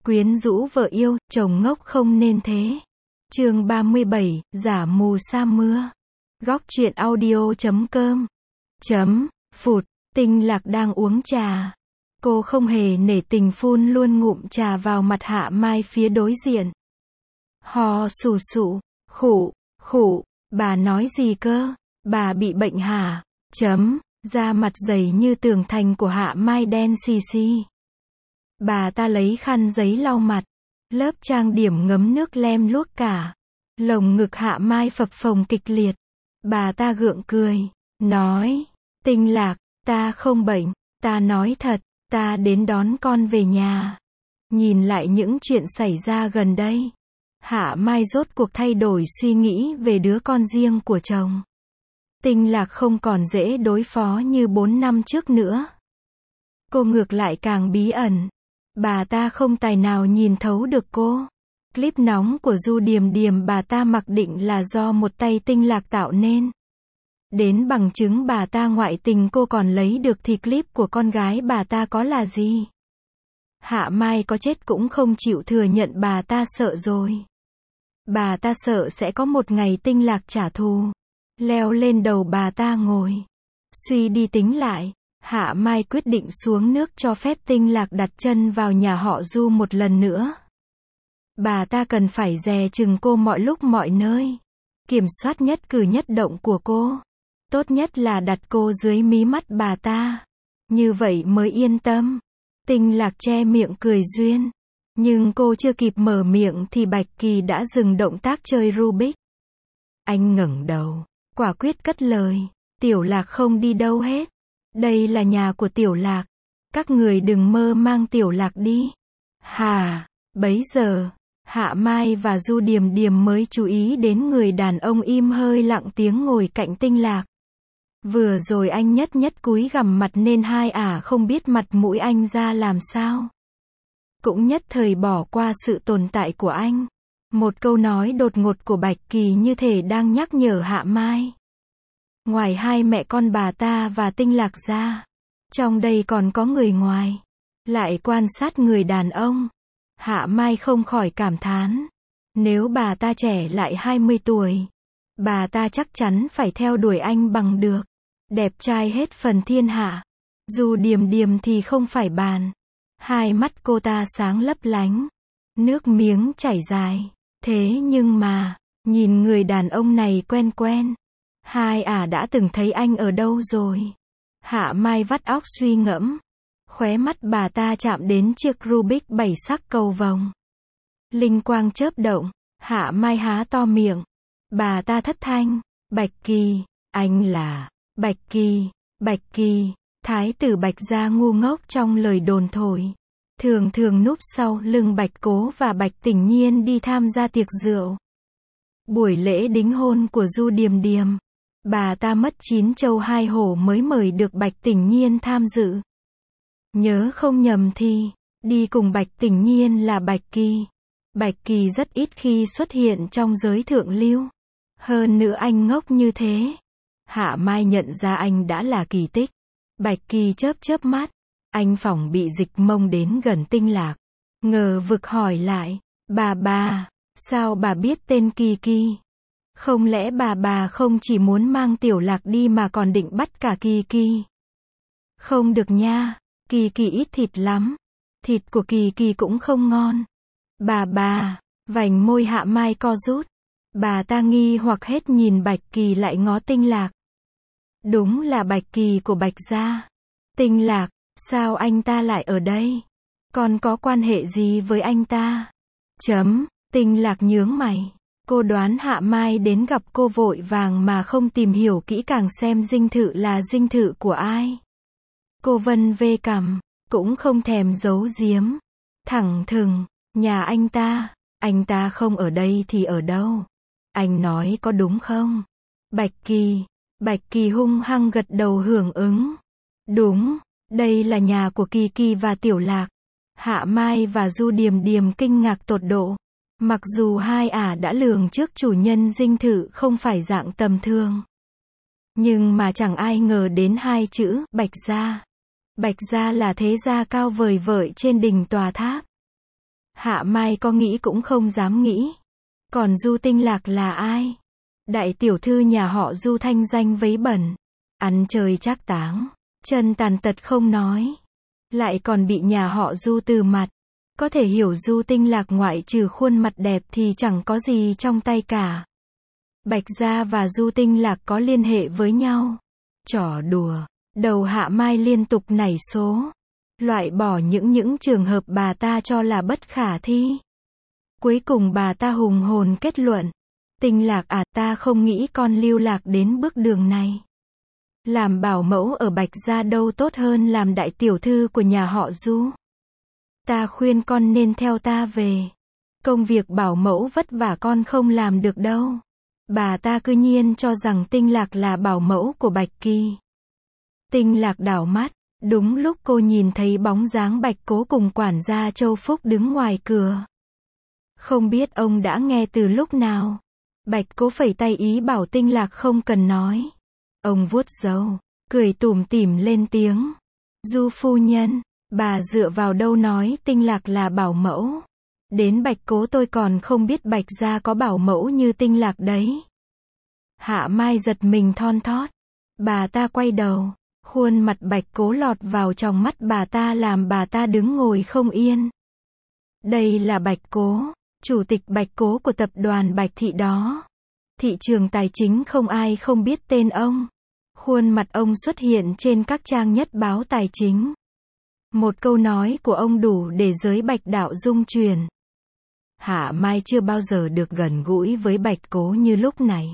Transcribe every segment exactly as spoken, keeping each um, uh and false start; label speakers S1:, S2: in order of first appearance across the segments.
S1: Quyến rũ vợ yêu, chồng ngốc không nên thế. Chương ba mươi bảy, giả mù sa mưa. Góc truyện audio chấm com. Chấm, phụt, Tinh Lạc đang uống trà. Cô không hề nể tình phun luôn ngụm trà vào mặt Hạ Mai phía đối diện. Ho sù sụ, khụ, khụ, bà nói gì cơ? Bà bị bệnh hả? Chấm, da mặt dày như tường thành của Hạ Mai đen xì xì. Bà ta lấy khăn giấy lau mặt, lớp trang điểm ngấm nước lem luốc cả. Lồng ngực Hạ Mai phập phồng kịch liệt. Bà ta gượng cười, nói, Tinh Lạc, ta không bệnh, ta nói thật, ta đến đón con về nhà. Nhìn lại những chuyện xảy ra gần đây, Hạ Mai rốt cuộc thay đổi suy nghĩ về đứa con riêng của chồng. Tinh Lạc không còn dễ đối phó như bốn năm trước nữa. Cô ngược lại càng bí ẩn. Bà ta không tài nào nhìn thấu được cô. Clip nóng của Du Điềm Điềm bà ta mặc định là do một tay Tinh Lạc tạo nên. Đến bằng chứng bà ta ngoại tình cô còn lấy được thì clip của con gái bà ta có là gì? Hạ Mai có chết cũng không chịu thừa nhận bà ta sợ rồi. Bà ta sợ sẽ có một ngày Tinh Lạc trả thù. Leo lên đầu bà ta ngồi. Suy đi tính lại, Hạ Mai quyết định xuống nước cho phép Tinh Lạc đặt chân vào nhà họ Du một lần nữa. Bà ta cần phải dè chừng cô mọi lúc mọi nơi. Kiểm soát nhất cử nhất động của cô. Tốt nhất là đặt cô dưới mí mắt bà ta. Như vậy mới yên tâm. Tinh Lạc che miệng cười duyên. Nhưng cô chưa kịp mở miệng thì Bạch Kỳ đã dừng động tác chơi Rubik. Anh ngẩng đầu, quả quyết cất lời. Tiểu Lạc không đi đâu hết. Đây là nhà của Tiểu Lạc. Các người đừng mơ mang Tiểu Lạc đi. Hà, bấy giờ, Hạ Mai và Du Điềm Điềm mới chú ý đến người đàn ông im hơi lặng tiếng ngồi cạnh Tinh Lạc. Vừa rồi anh nhất nhất cúi gằm mặt nên hai ả không biết mặt mũi anh ra làm sao. Cũng nhất thời bỏ qua sự tồn tại của anh. Một câu nói đột ngột của Bạch Kỳ như thể đang nhắc nhở Hạ Mai. Ngoài hai mẹ con bà ta và Tinh Lạc ra, trong đây còn có người ngoài. Lại quan sát người đàn ông. Hạ Mai không khỏi cảm thán. Nếu bà ta trẻ lại hai mươi tuổi, bà ta chắc chắn phải theo đuổi anh bằng được. Đẹp trai hết phần thiên hạ. Dù Điềm Điềm thì không phải bàn. Hai mắt cô ta sáng lấp lánh. Nước miếng chảy dài. Thế nhưng mà, nhìn người đàn ông này quen quen. Hai ả đã từng thấy anh ở đâu rồi? Hạ Mai vắt óc suy ngẫm. Khóe mắt bà ta chạm đến chiếc Rubik bảy sắc cầu vồng. Linh quang chớp động. Hạ Mai há to miệng. Bà ta thất thanh. Bạch Kỳ, anh là... Bạch Kỳ, Bạch Kỳ, thái tử Bạch gia ngu ngốc trong lời đồn thổi. Thường thường núp sau lưng Bạch Cố và Bạch Tỉnh Nhiên đi tham gia tiệc rượu. Buổi lễ đính hôn của Du Điềm Điềm. Bà ta mất chín châu hai hổ mới mời được Bạch Tỉnh Nhiên tham dự. Nhớ không nhầm thì, đi cùng Bạch Tỉnh Nhiên là Bạch Kỳ. Bạch Kỳ rất ít khi xuất hiện trong giới thượng lưu. Hơn nữa anh ngốc như thế. Hạ Mai nhận ra anh đã là kỳ tích. Bạch Kỳ chớp chớp mắt. Anh phỏng bị dịch mông đến gần Tinh Lạc. Ngờ vực hỏi lại. Bà bà, sao bà biết tên Kỳ Kỳ? Không lẽ bà bà không chỉ muốn mang Tiểu Lạc đi mà còn định bắt cả Kỳ Kỳ? Không được nha. Kỳ Kỳ ít thịt lắm. Thịt của Kỳ Kỳ cũng không ngon. Bà bà, vành môi Hạ Mai co rút. Bà ta nghi hoặc hết nhìn Bạch Kỳ lại ngó Tinh Lạc. Đúng là Bạch Kỳ của Bạch gia. Tinh Lạc, sao anh ta lại ở đây? Còn có quan hệ gì với anh ta? Chấm, Tinh Lạc nhướng mày. Cô đoán Hạ Mai đến gặp cô vội vàng mà không tìm hiểu kỹ càng xem dinh thự là dinh thự của ai. Cô vân vê cằm, cũng không thèm giấu giếm. Thẳng thừng, nhà anh ta, anh ta không ở đây thì ở đâu? Anh nói có đúng không? Bạch Kỳ, Bạch Kỳ hung hăng gật đầu hưởng ứng. Đúng, đây là nhà của Kỳ Kỳ và Tiểu Lạc. Hạ Mai và Du Điềm Điềm kinh ngạc tột độ. Mặc dù hai ả đã lường trước chủ nhân dinh thự không phải dạng tầm thường. Nhưng mà chẳng ai ngờ đến hai chữ Bạch gia. Bạch gia là thế gia cao vời vợi trên đỉnh tòa tháp. Hạ Mai có nghĩ cũng không dám nghĩ. Còn Du Tinh Lạc là ai? Đại tiểu thư nhà họ Du thanh danh vấy bẩn. Ăn chơi trác táng. Chân tàn tật không nói. Lại còn bị nhà họ Du từ mặt. Có thể hiểu Du Tinh Lạc ngoại trừ khuôn mặt đẹp thì chẳng có gì trong tay cả. Bạch Gia và Du Tinh Lạc có liên hệ với nhau. Trò đùa. Đầu Hạ Mai liên tục nảy số. Loại bỏ những những trường hợp bà ta cho là bất khả thi. Cuối cùng bà ta hùng hồn kết luận. Tinh Lạc à, ta không nghĩ con lưu lạc đến bước đường này. Làm bảo mẫu ở Bạch Gia đâu tốt hơn làm đại tiểu thư của nhà họ Du. Ta khuyên con nên theo ta về. Công việc bảo mẫu vất vả con không làm được đâu. Bà ta cư nhiên cho rằng Tinh Lạc là bảo mẫu của Bạch Kỳ. Tinh Lạc đảo mắt. Đúng lúc cô nhìn thấy bóng dáng Bạch Cố cùng quản gia Châu Phúc đứng ngoài cửa. Không biết ông đã nghe từ lúc nào. Bạch Cố phẩy tay ý bảo Tinh Lạc không cần nói. Ông vuốt râu, cười tủm tỉm lên tiếng. Du phu nhân, bà dựa vào đâu nói Tinh Lạc là bảo mẫu. Đến Bạch Cố tôi còn không biết Bạch Gia có bảo mẫu như Tinh Lạc đấy. Hạ Mai giật mình thon thót. Bà ta quay đầu. Khuôn mặt Bạch Cố lọt vào trong mắt bà ta làm bà ta đứng ngồi không yên. Đây là Bạch Cố, chủ tịch Bạch Cố của tập đoàn Bạch Thị đó. Thị trường tài chính không ai không biết tên ông. Khuôn mặt ông xuất hiện trên các trang nhất báo tài chính. Một câu nói của ông đủ để giới Bạch đạo rung chuyển. Hạ Mai chưa bao giờ được gần gũi với Bạch Cố như lúc này.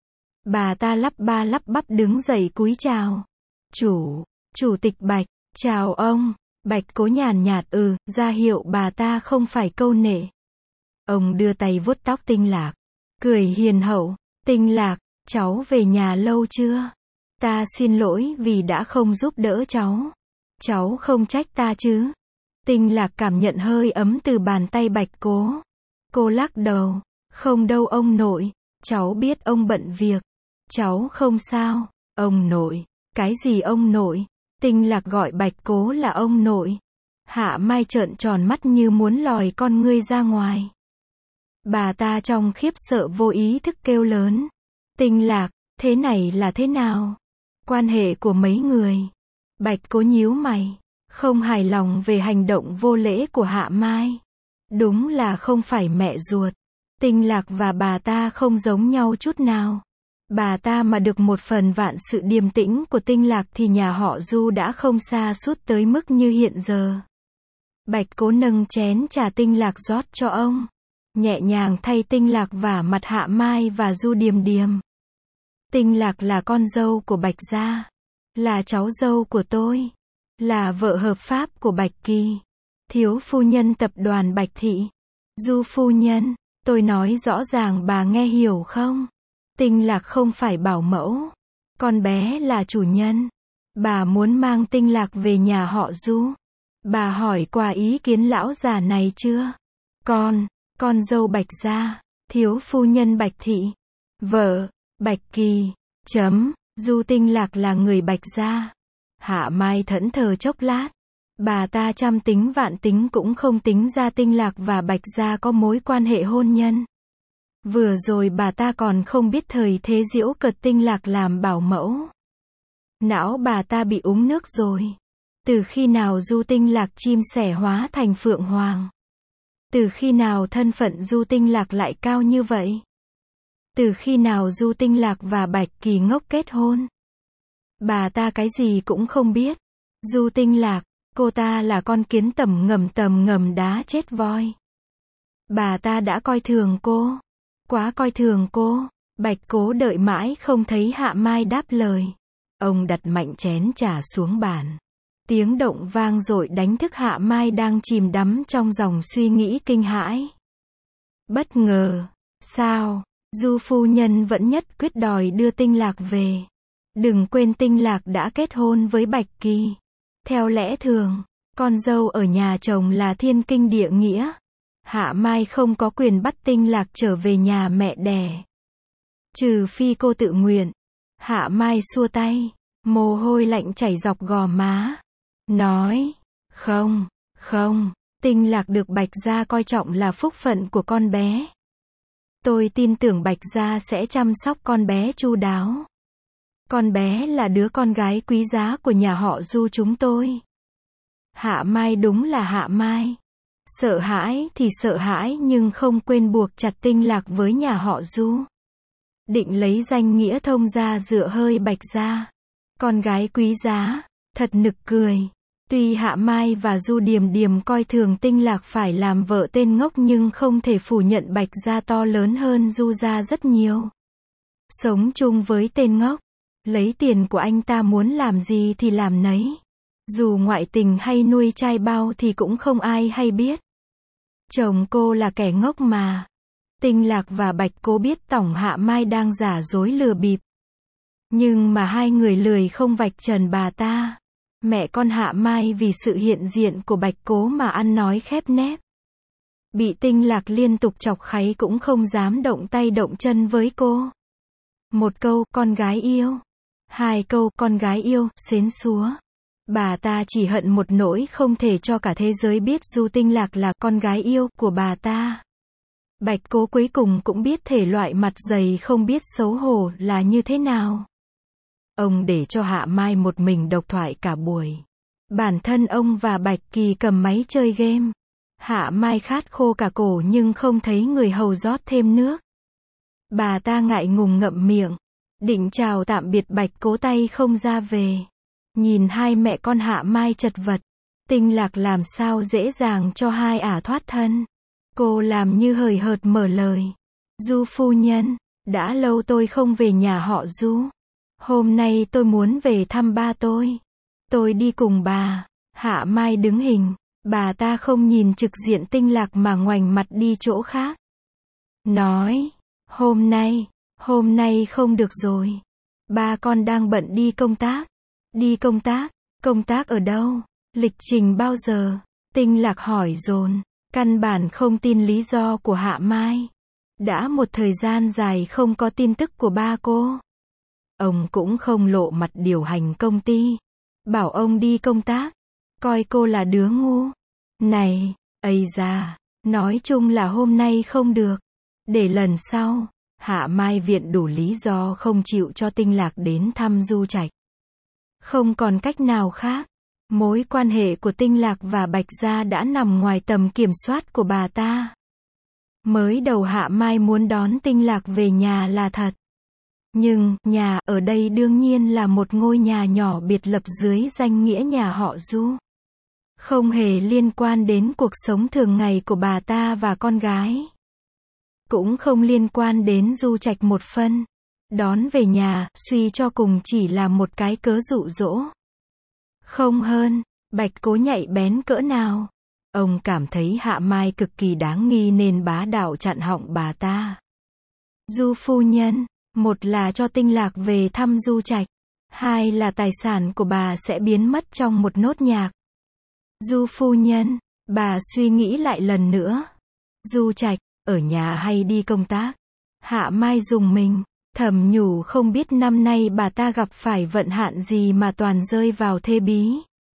S1: Bà ta lắp ba lắp bắp đứng dậy cúi chào. Chủ, chủ tịch Bạch, chào ông. Bạch Cố nhàn nhạt ừ, ra hiệu bà ta không phải câu nệ. Ông đưa tay vuốt tóc Tinh Lạc, cười hiền hậu. Tinh Lạc, cháu về nhà lâu chưa? Ta xin lỗi vì đã không giúp đỡ cháu. Cháu không trách ta chứ? Tinh Lạc cảm nhận hơi ấm từ bàn tay Bạch Cố. Cô lắc đầu, không đâu ông nội, cháu biết ông bận việc. Cháu không sao, ông nội. Cái gì ông nội? Tinh Lạc gọi Bạch Cố là ông nội. Hạ Mai trợn tròn mắt như muốn lòi con ngươi ra ngoài. Bà ta trong khiếp sợ vô ý thức kêu lớn. Tinh Lạc, thế này là thế nào? Quan hệ của mấy người? Bạch Cố nhíu mày, không hài lòng về hành động vô lễ của Hạ Mai. Đúng là không phải mẹ ruột. Tinh Lạc và bà ta không giống nhau chút nào. Bà ta mà được một phần vạn sự điềm tĩnh của Tinh Lạc thì nhà họ Du đã không xa suốt tới mức như hiện giờ. Bạch Cố nâng chén trà Tinh Lạc rót cho ông. Nhẹ nhàng thay Tinh Lạc vả mặt Hạ Mai và Du Điềm Điềm. Tinh Lạc là con dâu của Bạch Gia. Là cháu dâu của tôi. Là vợ hợp pháp của Bạch Kỳ. Thiếu phu nhân tập đoàn Bạch Thị. Du phu nhân, tôi nói rõ ràng bà nghe hiểu không? Tinh Lạc không phải bảo mẫu. Con bé là chủ nhân. Bà muốn mang Tinh Lạc về nhà họ Du. Bà hỏi qua ý kiến lão già này chưa? Con, con dâu Bạch Gia, thiếu phu nhân Bạch Thị. Vợ, Bạch Kỳ. Chấm, Du Tinh Lạc là người Bạch Gia. Hạ Mai thẫn thờ chốc lát. Bà ta trăm tính vạn tính cũng không tính ra Tinh Lạc và Bạch Gia có mối quan hệ hôn nhân. Vừa rồi bà ta còn không biết thời thế giễu cợt Tinh Lạc làm bảo mẫu. Não bà ta bị uống nước rồi. Từ khi nào Du Tinh Lạc chim sẻ hóa thành phượng hoàng? Từ khi nào thân phận Du Tinh Lạc lại cao như vậy? Từ khi nào Du Tinh Lạc và Bạch Kỳ ngốc kết hôn? Bà ta cái gì cũng không biết. Du Tinh Lạc, cô ta là con kiến tầm ngầm tầm ngầm đá chết voi. Bà ta đã coi thường cô. Quá coi thường cô. Bạch Cố đợi mãi không thấy Hạ Mai đáp lời. Ông đặt mạnh chén trà xuống bàn. Tiếng động vang dội đánh thức Hạ Mai đang chìm đắm trong dòng suy nghĩ kinh hãi. Bất ngờ. Sao? Du phu nhân vẫn nhất quyết đòi đưa Tinh Lạc về. Đừng quên Tinh Lạc đã kết hôn với Bạch Kỳ. Theo lẽ thường, con dâu ở nhà chồng là thiên kinh địa nghĩa. Hạ Mai không có quyền bắt Tinh Lạc trở về nhà mẹ đẻ. Trừ phi cô tự nguyện. Hạ Mai xua tay, mồ hôi lạnh chảy dọc gò má. Nói, không, không, Tinh Lạc được Bạch Gia coi trọng là phúc phận của con bé. Tôi tin tưởng Bạch Gia sẽ chăm sóc con bé chu đáo. Con bé là đứa con gái quý giá của nhà họ Du chúng tôi. Hạ Mai đúng là Hạ Mai. Sợ hãi thì sợ hãi nhưng không quên buộc chặt Tinh Lạc với nhà họ Du. Định lấy danh nghĩa thông gia dựa hơi Bạch Gia. Con gái quý giá, thật nực cười. Tuy Hạ Mai và Du Điềm Điềm coi thường Tinh Lạc phải làm vợ tên ngốc nhưng không thể phủ nhận Bạch Gia to lớn hơn Du gia rất nhiều. Sống chung với tên ngốc, lấy tiền của anh ta muốn làm gì thì làm nấy. Dù ngoại tình hay nuôi trai bao thì cũng không ai hay biết. Chồng cô là kẻ ngốc mà. Tinh Lạc và Bạch Cố biết tổng Hạ Mai đang giả dối lừa bịp. Nhưng mà hai người lười không vạch trần bà ta. Mẹ con Hạ Mai vì sự hiện diện của Bạch Cố mà ăn nói khép nép. Bị Tinh Lạc liên tục chọc kháy cũng không dám động tay động chân với cô. Một câu, con gái yêu. Hai câu, con gái yêu, xến xúa. Bà ta chỉ hận một nỗi không thể cho cả thế giới biết Du Tinh Lạc là con gái yêu của bà ta. Bạch Cố cuối cùng cũng biết thể loại mặt dày không biết xấu hổ là như thế nào. Ông để cho Hạ Mai một mình độc thoại cả buổi. Bản thân ông và Bạch Kỳ cầm máy chơi game. Hạ Mai khát khô cả cổ nhưng không thấy người hầu rót thêm nước. Bà ta ngại ngùng ngậm miệng. Định chào tạm biệt Bạch Cố tay không ra về. Nhìn hai mẹ con Hạ Mai chật vật. Tinh Lạc làm sao dễ dàng cho hai ả thoát thân. Cô làm như hời hợt mở lời. Du phu nhân, đã lâu tôi không về nhà họ Du. Hôm nay tôi muốn về thăm ba tôi. Tôi đi cùng bà. Hạ Mai đứng hình. Bà ta không nhìn trực diện Tinh Lạc mà ngoảnh mặt đi chỗ khác. Nói, hôm nay, hôm nay không được rồi. Ba con đang bận đi công tác. Đi công tác, công tác ở đâu? Lịch trình bao giờ? Tinh Lạc hỏi dồn. Căn bản không tin lý do của Hạ Mai. Đã một thời gian dài không có tin tức của ba cô. Ông cũng không lộ mặt điều hành công ty. Bảo ông đi công tác. Coi cô là đứa ngu. Này, ây da, nói chung là hôm nay không được. Để lần sau, Hạ Mai viện đủ lý do không chịu cho Tinh Lạc đến thăm Du Trạch. Không còn cách nào khác. Mối quan hệ của Tinh Lạc và Bạch Gia đã nằm ngoài tầm kiểm soát của bà ta. Mới đầu Hạ Mai muốn đón Tinh Lạc về nhà là thật. Nhưng, nhà ở đây đương nhiên là một ngôi nhà nhỏ biệt lập dưới danh nghĩa nhà họ Du. Không hề liên quan đến cuộc sống thường ngày của bà ta và con gái. Cũng không liên quan đến Du Trạch một phân. Đón về nhà, suy cho cùng chỉ là một cái cớ dụ dỗ. Không hơn, Bạch Cố nhạy bén cỡ nào. Ông cảm thấy Hạ Mai cực kỳ đáng nghi nên bá đạo chặn họng bà ta. Du phu nhân, một là cho Tinh Lạc về thăm Du Trạch. Hai là tài sản của bà sẽ biến mất trong một nốt nhạc. Du phu nhân, bà suy nghĩ lại lần nữa. Du Trạch, ở nhà hay đi công tác? Hạ Mai rùng mình. Thầm nhủ không biết năm nay bà ta gặp phải vận hạn gì mà toàn rơi vào thê bí.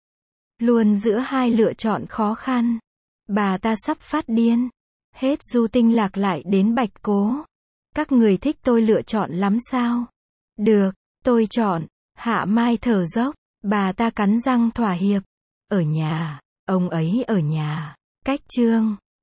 S1: Luôn giữa hai lựa chọn khó khăn. Bà ta sắp phát điên. Hết Du Tinh Lạc lại đến Bạch Cố. Các người thích tôi lựa chọn lắm sao? Được, tôi chọn. Hạ Mai thở dốc. Bà ta cắn răng thỏa hiệp. Ở nhà, ông ấy ở nhà. Cách chương.